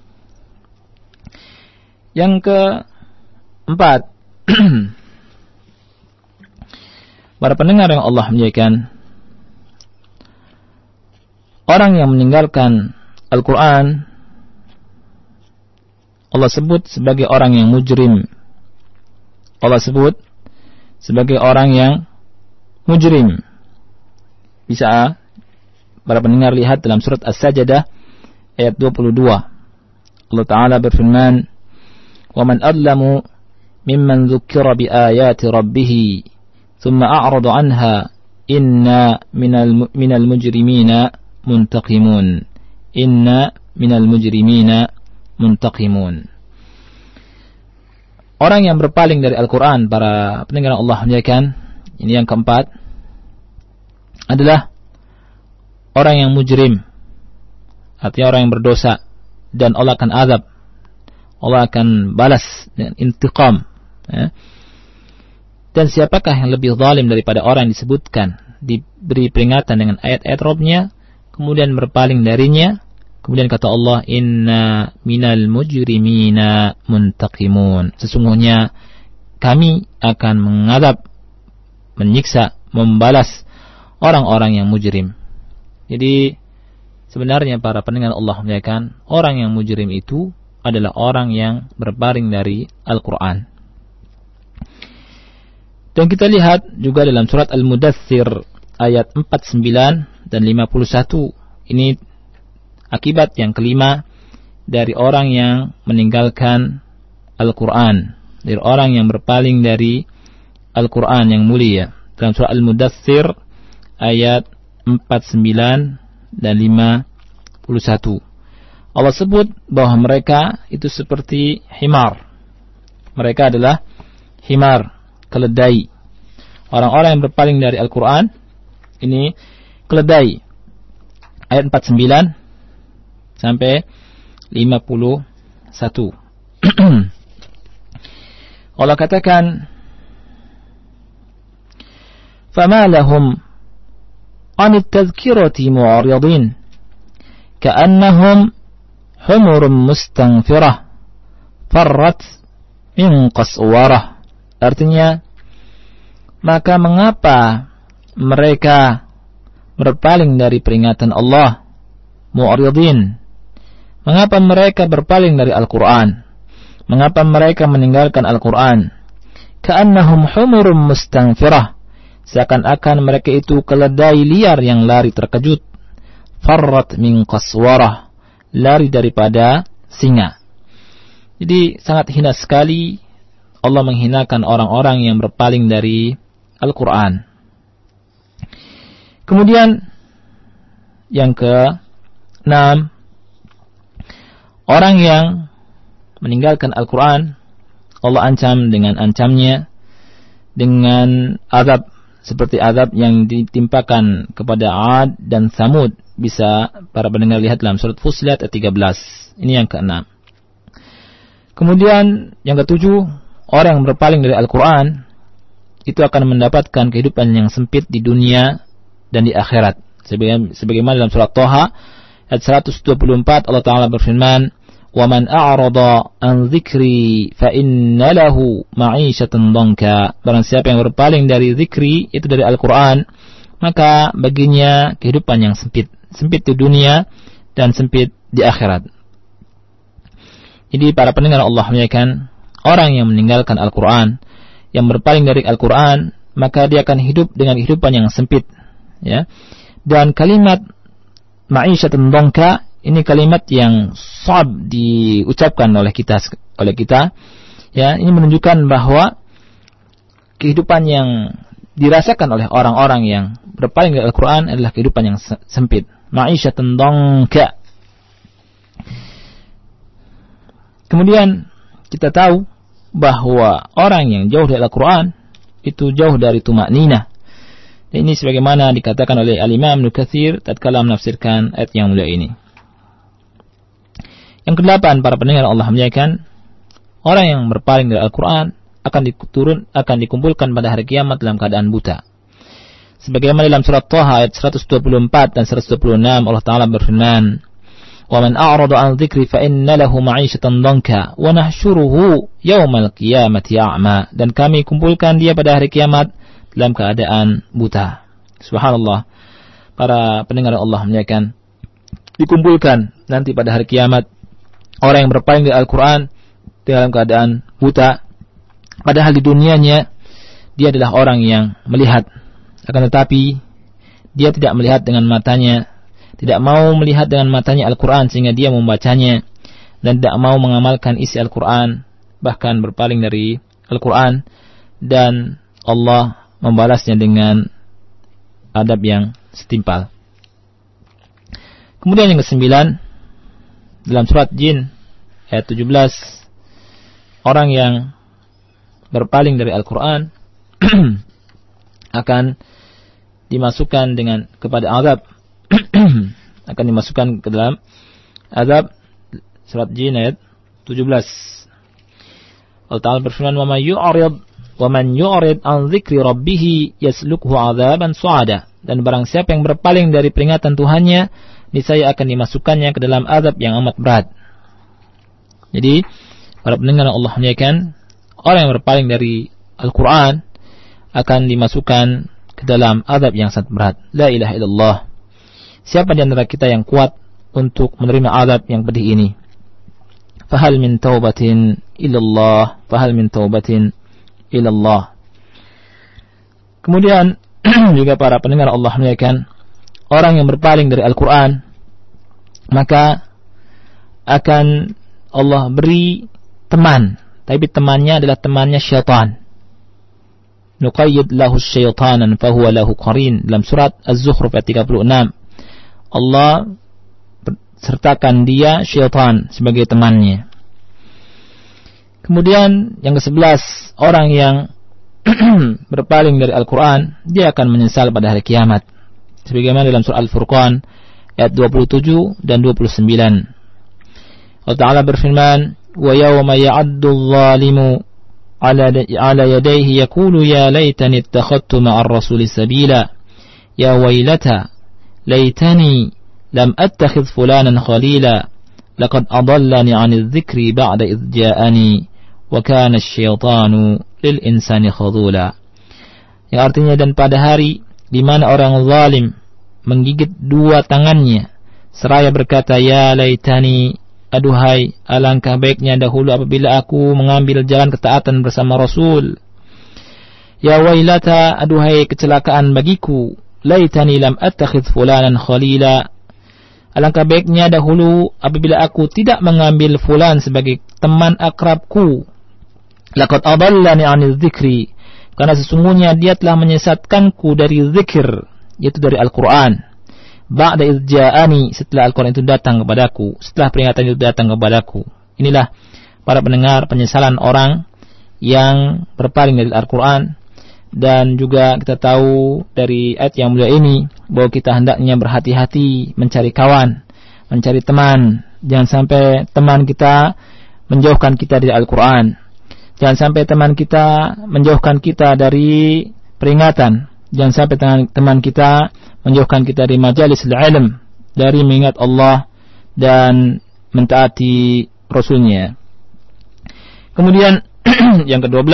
Yang keempat, para pendengar yang Allah muliakan, orang yang meninggalkan Al-Quran Allah sebut sebagai orang yang mujrim. Allah sebut sebagai orang yang mujrim. Bisa para pendengar lihat dalam surat As-Sajdah ayat 22. Allah Ta'ala berfirman, وَمَنْ أَظْلَمُ مِمَّنْ ذُكِّرَ بِآيَاتِ رَبِّهِ ثُمَّ أَعْرَضَ عَنْهَا إِنَّا مِنَ الْمُجْرِمِينَ مُنْتَقِمُونَ. إِنَّا مِنَ الْمُجْرِمِينَ muntaqimun. Orang yang berpaling dari Al-Quran, para pendengar Allah muliakan, Ini yang keempat adalah orang yang mujrim, artinya orang yang berdosa, dan Allah akan azab, Allah akan balas dengan intiqam. Dan siapakah yang lebih zalim daripada orang yang disebutkan, diberi peringatan dengan ayat-ayat Rabb-Nya, kemudian berpaling darinya. Kemudian kata Allah, inna minal mujrimina muntaqimun, sesungguhnya kami akan mengadab, menyiksa, membalas orang-orang yang mujrim. Jadi sebenarnya para pendengar Allah muliakan, orang yang mujrim itu adalah orang yang berpaling dari Al-Quran. Dan kita lihat juga dalam surat Al-Mudaththir ayat 49 dan 51. Ini akibat yang kelima dari orang yang meninggalkan Al-Quran, dari orang yang berpaling dari Al-Quran yang mulia. Dalam surah Al-Mudaththir ayat 49 dan 51. Allah sebut bahwa mereka itu seperti himar. Mereka adalah himar, keledai. Orang-orang yang berpaling dari Al-Quran ini keledai. Ayat 49 sampai 51. Allah katakan, فَمَا لَهُمْ عَنِ التَّذْكِرَةِ مُعْرِضِينَ كَأَنَّهُمْ حُمُرٌ مُسْتَنْفِرَةٌ فَرَّتْ مِنْ قَسْوَرَةٍ. Artinya, maka mengapa mereka berpaling dari peringatan Allah, mu'ridin? Mengapa mereka berpaling dari Al-Quran? Mengapa mereka meninggalkan Al-Quran? Ka'annahum humurun mustanfirah, seakan-akan mereka itu keledai liar yang lari terkejut. Farrat min qaswarah, lari daripada singa. Jadi sangat hina sekali Allah menghinakan orang-orang yang berpaling dari Al-Quran. Kemudian yang ke-6, orang yang meninggalkan Al-Quran, Allah ancam dengan ancamnya dengan azab seperti azab yang ditimpakan kepada Ad dan Samud. Bisa para pendengar lihat dalam surat Fussilat ayat 13. Ini yang ke-6. Kemudian yang ke-7, orang yang berpaling dari Al-Quran itu akan mendapatkan kehidupan yang sempit di dunia dan di akhirat. Sebagaimana dalam surat Thaha ayat 124 Allah Ta'ala berfirman, وَمَنْ أَعْرَضَ عَنْ ذِكْرِي فَإِنَّ لَهُ مَعِيشَةً ضَنْكًا. Barang siapa yang berpaling dari zikri, itu dari Al-Quran, maka baginya kehidupan yang sempit. Sempit di dunia dan sempit di akhirat. Jadi para pendengar Allah muliakan, orang yang meninggalkan Al-Quran, yang berpaling dari Al-Quran, maka dia akan hidup dengan kehidupan yang sempit. Ya. Dan kalimat ma'isyatan dhanka, ini kalimat yang sab diucapkan oleh kita. Ya, ini menunjukkan bahwa kehidupan yang dirasakan oleh orang-orang yang berpaling dari Al-Quran adalah kehidupan yang sempit. Ma'isyatan dhanka. Kemudian kita tahu bahwa orang yang jauh dari Al-Quran itu jauh dari tuma'ninah. Dan ini sebagaimana dikatakan oleh Al-Imam Ibnu Katsir tatkala menafsirkan ayat yang mulia ini. Yang ke-8, para pendengar Allah muliakan, orang yang berpaling dari Al-Quran akan dikumpulkan pada hari kiamat dalam keadaan buta. Sebagaimana dalam surat Thaha ayat 124 dan 126 Allah Ta'ala berfirman, وَمَنْ أَعْرَضَ عَنْ ذِكْرِ فَإِنَّ لَهُ مَعِيشَةً ضَنْكًا وَنَحْشُرُهُ يَوْمَ الْقِيَامَةِ أَعْمَى. Dan kami kumpulkan dia pada hari kiamat dalam keadaan buta. Subhanallah. Para pendengar Allah muliakan, dikumpulkan nanti pada hari kiamat orang yang berpaling dari Al-Quran dalam keadaan buta, padahal di dunianya dia adalah orang yang melihat, akan tetapi dia tidak melihat dengan matanya, tidak mau melihat dengan matanya Al-Quran sehingga dia membacanya, dan tidak mau mengamalkan isi Al-Quran, bahkan berpaling dari Al-Quran, dan Allah membalasnya dengan adab yang setimpal. Kemudian yang ke-9, dalam surat Jin ayat 17, orang yang berpaling dari Al-Quran akan dimasukkan kepada azab akan dimasukkan ke dalam azab. Surat Jin ayat 17. Allah Ta'ala berfirman, "Wa man yu'rid an dzikri rabbih yaslukhu 'adzaban su'ada." Dan barang siapa yang berpaling dari peringatan Tuhannya, niscaya akan dimasukkannya ke dalam azab yang amat berat. Jadi, para pendengar Allah muliakan, orang yang berpaling dari Al-Qur'an akan dimasukkan ke dalam azab yang sangat berat. La ilaha illallah. Siapa di antara kita yang kuat untuk menerima azab yang pedih ini? Fahal min taubatin ilallah, fahal min taubatin ilallah. Kemudian juga para pendengar Allah muliakan, orang yang berpaling dari Al-Quran, maka akan Allah beri teman, tapi temannya adalah temannya syaitan. Nuqayyid lahu syaitanan fahuwa lahu qarin. Dalam surat Az-Zukhruf ayat 36, Allah sertakan dia syaitan sebagai temannya. Kemudian yang ke-11, orang yang berpaling dari Al-Quran, dia akan menyesal pada hari kiamat. Sebagaimana dalam surah Al-Furqan ayat 27 dan 29. Allah Ta'ala berfirman, "Wa yawma ya'addu adh-dhalimu ala yadayhi yaqulu ya laitani ittakhadtu ma'ar rasuli sabila ya waylata laitani lam attakhidh fulanan khalila laqad adallani 'anil dhikri ba'da idh ja'ani wa kana asy-syaitanu lil insani khadula." Yang artinya, dan pada hari di mana orang zalim menggigit dua tangannya seraya berkata, "Ya laitani, aduhai, alangkah baiknya dahulu apabila aku mengambil jalan ketaatan bersama Rasul. Ya wailata, aduhai kecelakaan bagiku, laitani lam attakhidh fulanan khalila, alangkah baiknya dahulu apabila aku tidak mengambil fulan sebagai teman akrabku. Laqad adallani 'anil dzikri, karena sesungguhnya dia telah menyesatkanku dari zikir, yaitu dari Al-Quran. Ba'da idh ja'ani, setelah Al-Quran itu datang kepadaku, setelah peringatan itu datang kepadaku." Inilah para pendengar penyesalan orang yang berpaling dari Al-Quran. Dan juga kita tahu dari ayat yang mulia ini bahwa kita hendaknya berhati-hati mencari kawan, mencari teman. Jangan sampai teman kita menjauhkan kita dari Al-Quran. Jangan sampai teman kita menjauhkan kita dari peringatan. Jangan sampai teman kita menjauhkan kita dari majalis al-ilm, dari mengingat Allah dan mentaati Rasulnya. Kemudian yang ke-12,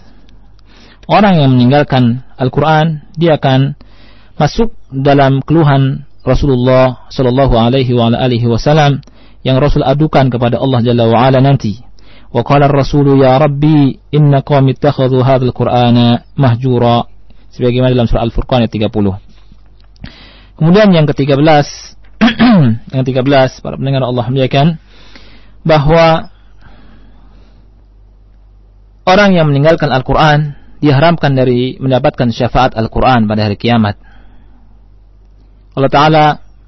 orang yang meninggalkan Al-Quran, dia akan masuk dalam keluhan Rasulullah sallallahu alaihi wasallam yang Rasul adukan kepada Allah Jalla wa Ala nanti. Wa qala ar-rasulu ya rabbi inna qaumi ittakhadhu hadzal qur'ana mahjura, sebagaimana dalam surah Al-Furqan ayat 30. Kemudian yang ke-13 yang 13, para pendengar Allah muliakan, bahwa orang yang meninggalkan Al-Quran diharamkan dari mendapatkan syafaat Al-Quran pada hari kiamat. Allah Ta'ala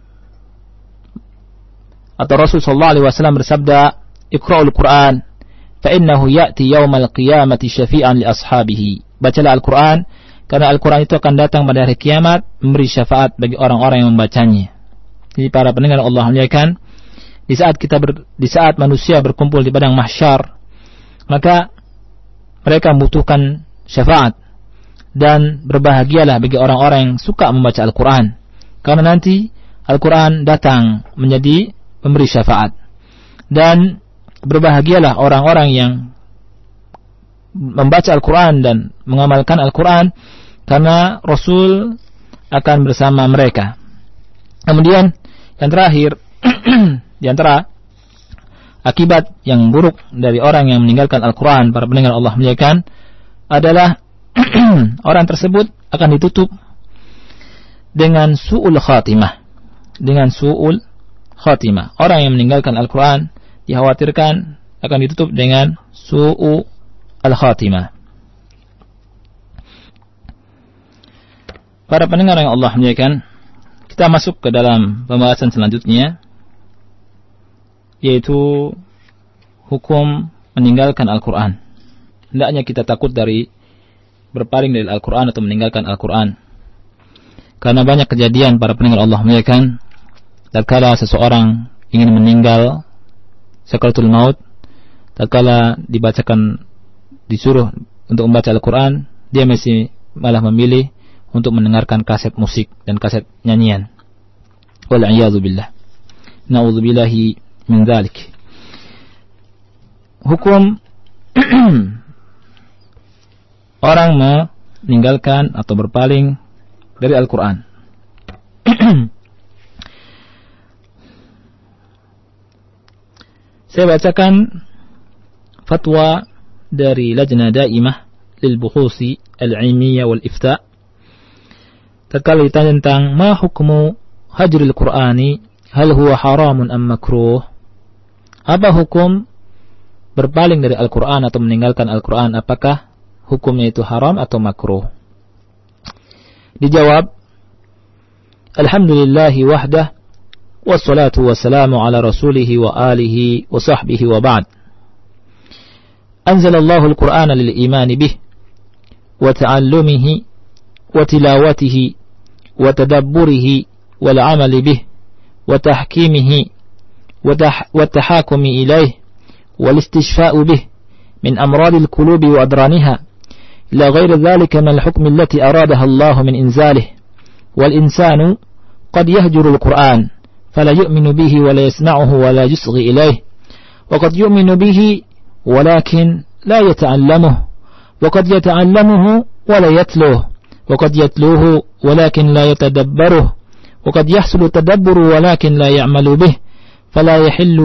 atau Rasul sallallahu alaihi wasallam bersabda, "Iqra'ul Quran fa innahu ya'ti yaumal qiyamati syafi'an li ashabihi." Bacalah Al-Quran, karena Al-Quran itu akan datang pada hari kiamat memberi syafaat bagi orang-orang yang membacanya. Jadi para pendengar Allah muliakan, di saat manusia berkumpul di padang mahsyar, maka mereka membutuhkan syafaat, dan berbahagialah bagi orang-orang yang suka membaca Al-Quran, karena nanti Al-Quran datang menjadi pemberi syafaat. Dan berbahagialah orang-orang yang membaca Al-Quran dan mengamalkan Al-Quran, karena Rasul akan bersama mereka. Kemudian yang terakhir di antara akibat yang buruk dari orang yang meninggalkan Al-Quran, para pendengar Allah muliakan, adalah orang tersebut akan ditutup dengan su'ul khatimah. Dengan su'ul khatimah. Orang yang meninggalkan Al-Quran dikhawatirkan akan ditutup dengan su'ul khatimah. Para pendengar yang Allah muliakan, kita masuk ke dalam pembahasan selanjutnya, yaitu hukum meninggalkan Al-Quran. Hendaknya kita takut dari berpaling dari Al-Quran atau meninggalkan Al-Quran. Karena banyak kejadian para pendengar Allah muliakan, tatkala seseorang ingin meninggal sakaratul maut, tatkala disuruh untuk membaca Al-Quran, dia masih malah memilih untuk mendengarkan kaset musik dan kaset nyanyian. Wal'iyadzu billah. Na'udzubillahi min dzalik. Hukum orang meninggalkan atau berpaling dari Al-Quran. Saya bacakan fatwa dari Lajnah Daimah lil Buhusi al-Ilmiyah wal Ifta. Tatkala ditanya tentang ma hukmu hajril Qur'ani, hal huwa haramun am makruh? Apa hukum berpaling dari Al-Quran atau meninggalkan Al-Quran, apakah hukumnya itu haram atau makruh? Dijawab, alhamdulillahi wahdah, wassalatu wassalamu ala rasulihi wa alihi wa sahbihi wa ba'd. Anzalallahu al-Qur'ana lil imani bih wa ta'allumihi wa tilawatihi wa tadabburihi wal amali bih wa tahkimihi wa tahakumi ilayh والاستشفاء به من أمراض القلوب وأدرانها إلى غير ذلك من الحكم التي أرادها الله من إنزاله. والإنسان قد يهجر القرآن فلا يؤمن به ولا يسمعه ولا يصغي إليه، وقد يؤمن به ولكن لا يتعلمه، وقد يتعلمه ولا يتلوه، وقد يتلوه ولكن لا يتدبره، وقد يحصل التدبر ولكن لا يعمل به، فلا يحل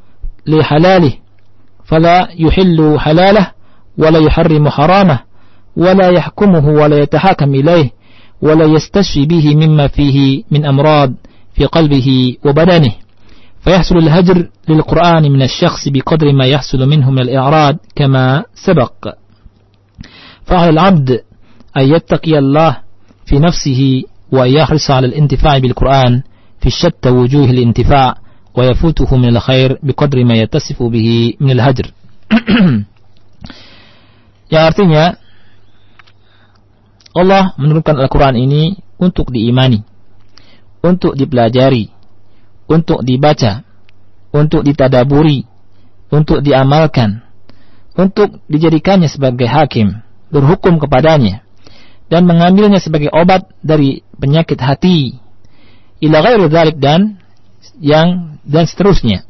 حلاله ولا يحرم حرامه ولا يحكمه ولا يتحاكم إليه ولا يستشفي به مما فيه من أمراض في قلبه وبدنه، فيحصل الهجر للقرآن من الشخص بقدر ما يحصل منه من الإعراض كما سبق. فعلى العبد أن يتقي الله في نفسه ويحرص على الانتفاع بالقرآن في شتى وجوه الانتفاع ويفوته من الخير بقدر ما يتصف به من الهجر. Yang artinya Allah menurunkan Al-Quran ini untuk diimani, untuk dipelajari, untuk dibaca, untuk ditadaburi, untuk diamalkan, untuk dijadikannya sebagai hakim, berhukum kepadanya, dan mengambilnya sebagai obat dari penyakit hati, ila ghairi dzalik, dan seterusnya.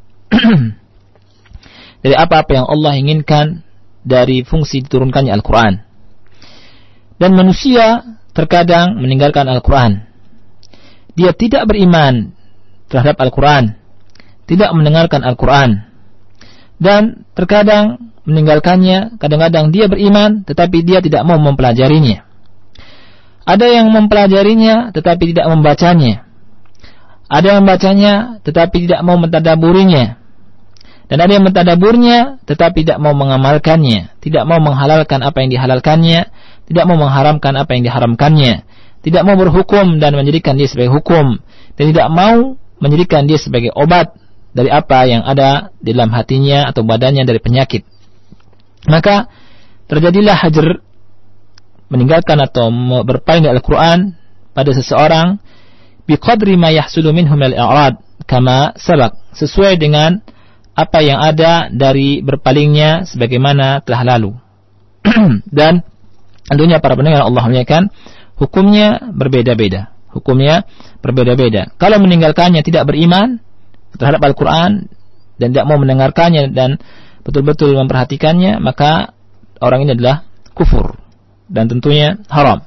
Dari apa-apa yang Allah inginkan dari fungsi diturunkannya Al-Quran. Dan manusia terkadang meninggalkan Al-Quran. Dia tidak beriman terhadap Al-Quran, tidak mendengarkan Al-Quran, dan terkadang meninggalkannya. Kadang-kadang dia beriman tetapi dia tidak mau mempelajarinya. Ada yang mempelajarinya tetapi tidak membacanya. Ada yang membacanya tetapi tidak mau mentadaburinya. Dan ada yang mentadaburnya tetapi tidak mau mengamalkannya, tidak mau menghalalkan apa yang dihalalkannya, tidak mau mengharamkan apa yang diharamkannya, tidak mau berhukum dan menjadikan dia sebagai hukum, dan tidak mau menjadikan dia sebagai obat dari apa yang ada di dalam hatinya atau badannya dari penyakit. Maka terjadilah hajr, meninggalkan atau berpaling dari Al-Quran pada seseorang biqadri ma yahsulu minhum al-i'rad kama sabaq, sesuai dengan apa yang ada dari berpalingnya sebagaimana telah lalu. Dan tentunya para pendengar Allah muliakan, hukumnya berbeda-beda. Kalau meninggalkannya tidak beriman terhadap Al-Quran dan tidak mau mendengarkannya dan betul-betul memperhatikannya, maka orang ini adalah kufur dan tentunya haram.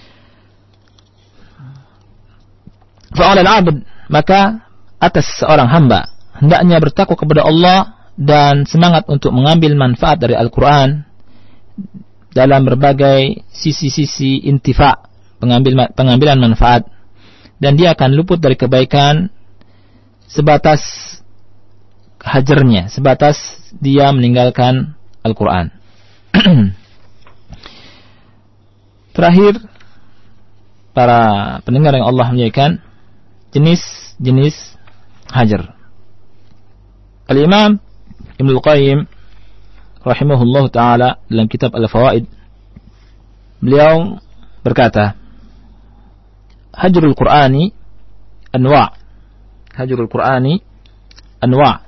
Fa'ala al-'abd, maka atas seorang hamba hendaknya bertakwa kepada Allah dan semangat untuk mengambil manfaat dari Al-Quran dalam berbagai sisi-sisi intifa, pengambilan manfaat, dan dia akan luput dari kebaikan sebatas hajarnya, sebatas dia meninggalkan Al-Quran. Terakhir, para pendengar yang Allah muliakan, jenis-jenis hajar. Al-Imam Ibn Al-Qayyim rahimahullah ta'ala dalam kitab Al-Fawaid beliau berkata, hajrul Qur'ani anwa'. Hajrul Qur'ani anwa'.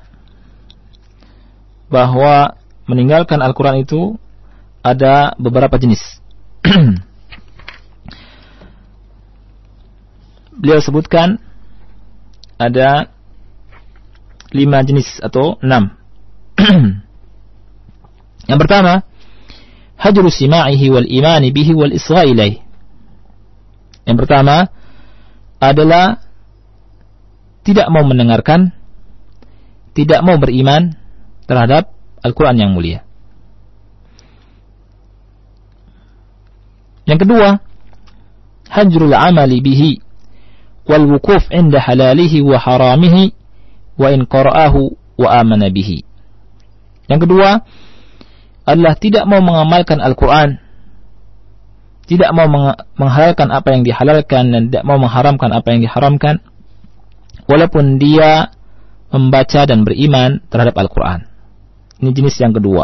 Bahwa meninggalkan Al-Quran itu ada beberapa jenis. Beliau sebutkan ada 5 jenis atau 6. Yang pertama, hajru sima'ihi wal imani bihi wal isra ilaih. Yang pertama adalah tidak mau mendengarkan, tidak mau beriman terhadap Al-Quran yang mulia. Yang kedua, hajrul amali bihi wal wukuf inda halalihi wa haramihi wa in qara'ahu wa amana bihi. Yang kedua adalah tidak mau mengamalkan Al-Quran, tidak mau menghalalkan apa yang dihalalkan dan tidak mau mengharamkan apa yang diharamkan, walaupun dia membaca dan beriman terhadap Al-Quran. Ini jenis yang kedua.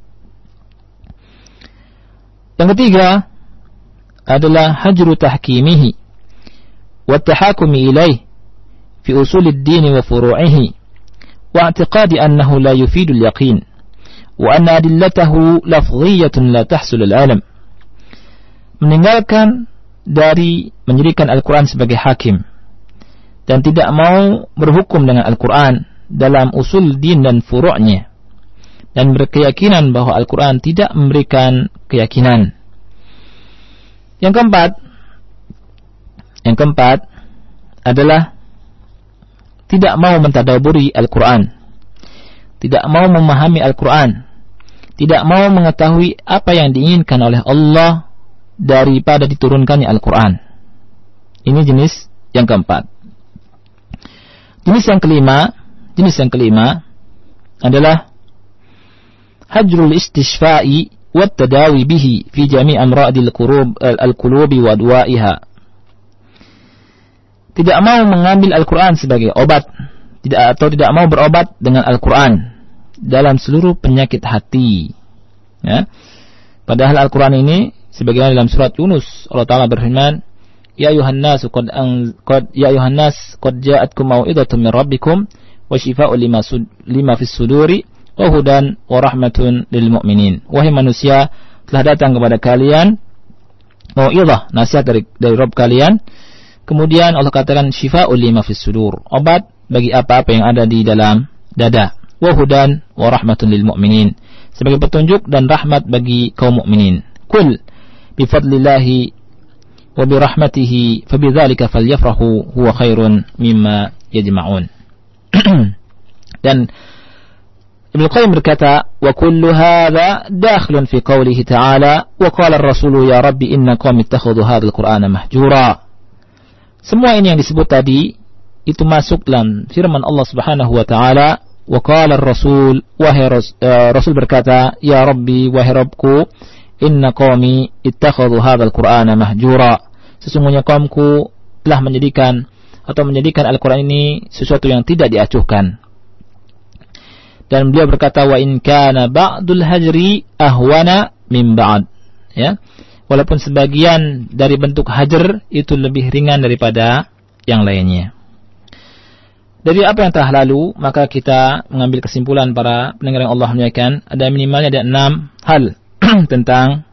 Yang ketiga adalah hajru tahkimihi wa tahakumi ilaih fi usulid dini wa furu'ihi wa i'tiqadi annahu la yufidul yaqin wa anna adillatahu lafziyatun la tahsul al-alam. Meninggalkan dari menjadikan Al-Quran sebagai hakim dan tidak mau berhukum dengan Al-Quran dalam usul din dan furu'nya, dan berkeyakinan bahwa Al-Quran tidak memberikan keyakinan. Yang keempat adalah tidak mau mentadaburi Al-Quran, tidak mau memahami Al-Quran, tidak mau mengetahui apa yang diinginkan oleh Allah daripada diturunkannya Al-Quran. Ini jenis yang keempat. Jenis yang kelima adalah hajrul istishfa'i wa tadawi bihi fi jami' amradil al-qulubi wa duwa'iha. Tidak mau mengambil Al-Quran sebagai obat, tidak mau berobat dengan Al-Quran dalam seluruh penyakit hati. Ya. Padahal Al-Quran ini sebagaimana dalam surat Yunus Allah Ta'ala berfirman, Ya ayuhan nas qad ja'atkum mau'izatun min rabbikum wa shifaa'un lima fis suduri wa hudan wa rahmatun lil mu'minin. Wahai manusia, telah datang kepada kalian mau'izah, nasihat dari Rabb kalian. Kemudian Allah katakan shifaa'un lima fis sudur, obat bagi apa-apa yang ada di dalam dada. Wa hudan wa rahmatun lil mu'minin, sebagai petunjuk dan rahmat bagi kaum mukminin. Qul bi fadlillahi wa bi rahmatihi fabidzalika falyafrahu huwa khairun mimma yajma'un. Dan Ibnu Qayyim berkata, wa kullu hadha dakhilun fi qawlihi ta'ala wa qala ar-rasulu ya rabbi inna qaumi ittakhadhu hadzal qur'ana mahjura. Semua ini yang disebut tadi itu masuk dalam firman Allah Subhanahu wa taala, wa qala ar-rasul, wahai Rasul berkata, ya rabbi, wahai Rabbku, inna qaumi ittakhadhu hadzal qur'ana mahjura. Sesungguhnya kaumku telah menjadikan Al-Quran ini sesuatu yang tidak diacuhkan. Dan beliau berkata, wa in kana ba'dul hajri ahwana min ba'd. Ya. Walaupun sebagian dari bentuk hajar itu lebih ringan daripada yang lainnya. Dari apa yang telah lalu, maka kita mengambil kesimpulan para pendengar yang Allah muliakan, ada minimalnya ada 6 hal tentang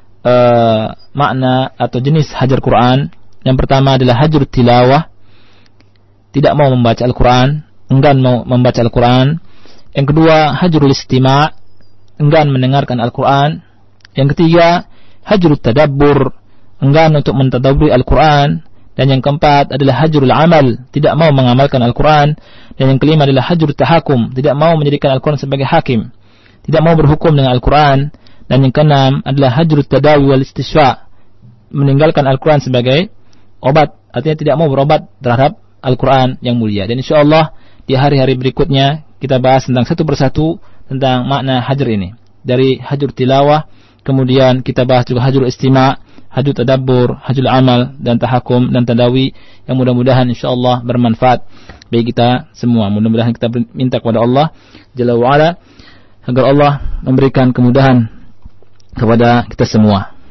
makna atau jenis hajar Quran. Yang pertama adalah hajar tilawah, tidak mau membaca Al-Quran, enggan mau membaca Al-Quran. Yang kedua, hajrul istima', enggan mendengarkan Al-Quran. Yang ketiga, hajrul tadabbur, enggan untuk mentadabburi Al-Quran. Dan yang keempat adalah hajrul amal, tidak mau mengamalkan Al-Quran. Dan yang kelima adalah hajrul tahakum, tidak mau menjadikan Al-Quran sebagai hakim, tidak mau berhukum dengan Al-Quran. Dan yang keenam adalah hajrul tadawi wal istishfa', meninggalkan Al-Quran sebagai obat, artinya tidak mau berobat terhadap Al-Quran yang mulia. Dan insyaallah di hari-hari berikutnya kita bahas tentang satu persatu tentang makna hajar ini. Dari hajar tilawah, kemudian kita bahas juga hajar istima', hajar tadabbur, hajar amal, dan tahakum, dan tadawi, yang mudah-mudahan insyaallah bermanfaat bagi kita semua. Mudah-mudahan kita minta kepada Allah Jalla wa'ala agar Allah memberikan kemudahan kepada kita semua.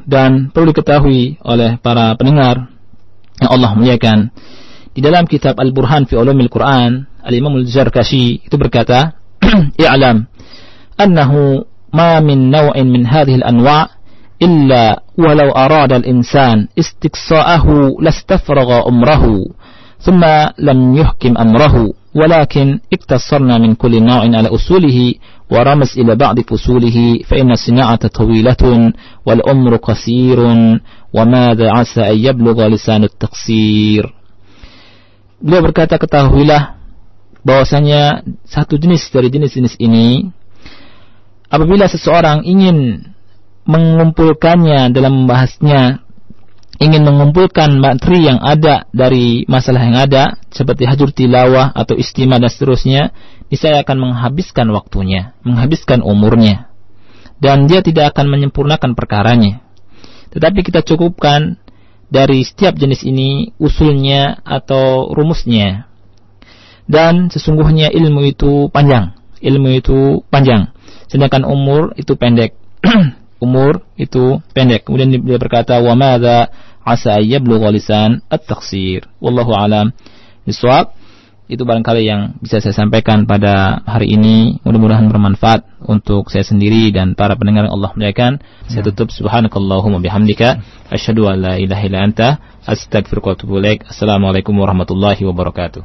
Dan perlu diketahui oleh para pendengar yang Allah muliakan, di dalam kitab Al-Burhan fi Ulumil Quran, Al-Imam Al-Zarkashi itu berkata, "I'lam annahu ma min naw'in min hadhihi al-anwa' illa walau arada al-insan istiqsa'ahu lastafragha umrahu thumma lam yuhkim amrahu walakin iktasarna min kulli naw'in ala usulihi wa ramas ila ba'di fusulihi fa inna sina'ata tawilatun wal umru qasirun wa madha 'asa an yablugha lisanut taqsir." Beliau berkata, ketahuilah bahwasanya satu jenis dari jenis-jenis ini, apabila seseorang ingin mengumpulkannya dalam membahasnya, ingin mengumpulkan materi yang ada dari masalah yang ada, seperti hajur tilawah atau istimah dan seterusnya, niscaya akan menghabiskan waktunya, menghabiskan umurnya, dan dia tidak akan menyempurnakan perkaranya. Tetapi kita cukupkan dari setiap jenis ini usulnya atau rumusnya. Dan sesungguhnya ilmu itu panjang, sedangkan umur itu pendek. Umur itu pendek. Kemudian dia berkata, wa madza asa yablugha lisan at-taqsir. Wallahu alam bisawab. Itu barangkali yang bisa saya sampaikan pada hari ini. Mudah-mudahan bermanfaat untuk saya sendiri dan para pendengar yang Allah muliakan. Saya tutup, subhanakallahumma bihamdika asyhadu an la ilaha illa anta astaghfiruka wa atubu ilaik. Assalamualaikum warahmatullahi wabarakatuh.